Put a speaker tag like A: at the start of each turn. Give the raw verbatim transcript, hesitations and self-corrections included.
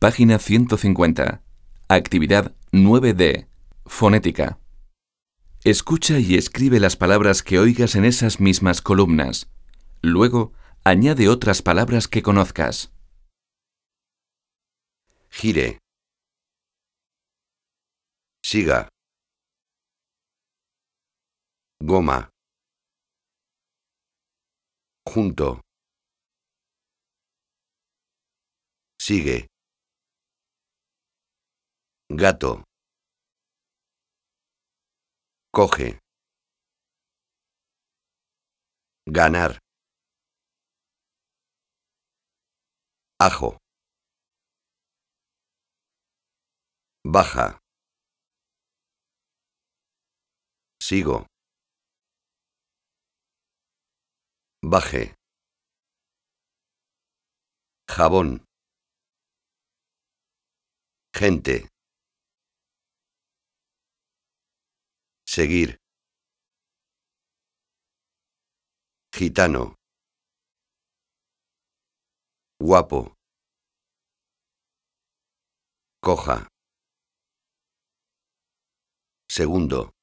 A: Página ciento cincuenta. Actividad nueve D. Fonética. Escucha y escribe las palabras que oigas en esas mismas columnas. Luego, añade otras palabras que conozcas.
B: Gire. Siga. Goma. Junto. Sigue. Gato. Coge. Ganar. Ajo. Baja. Sigo. Baje. Jabón. Gente. Seguir. Gitano. Guapo. Coja. Segundo.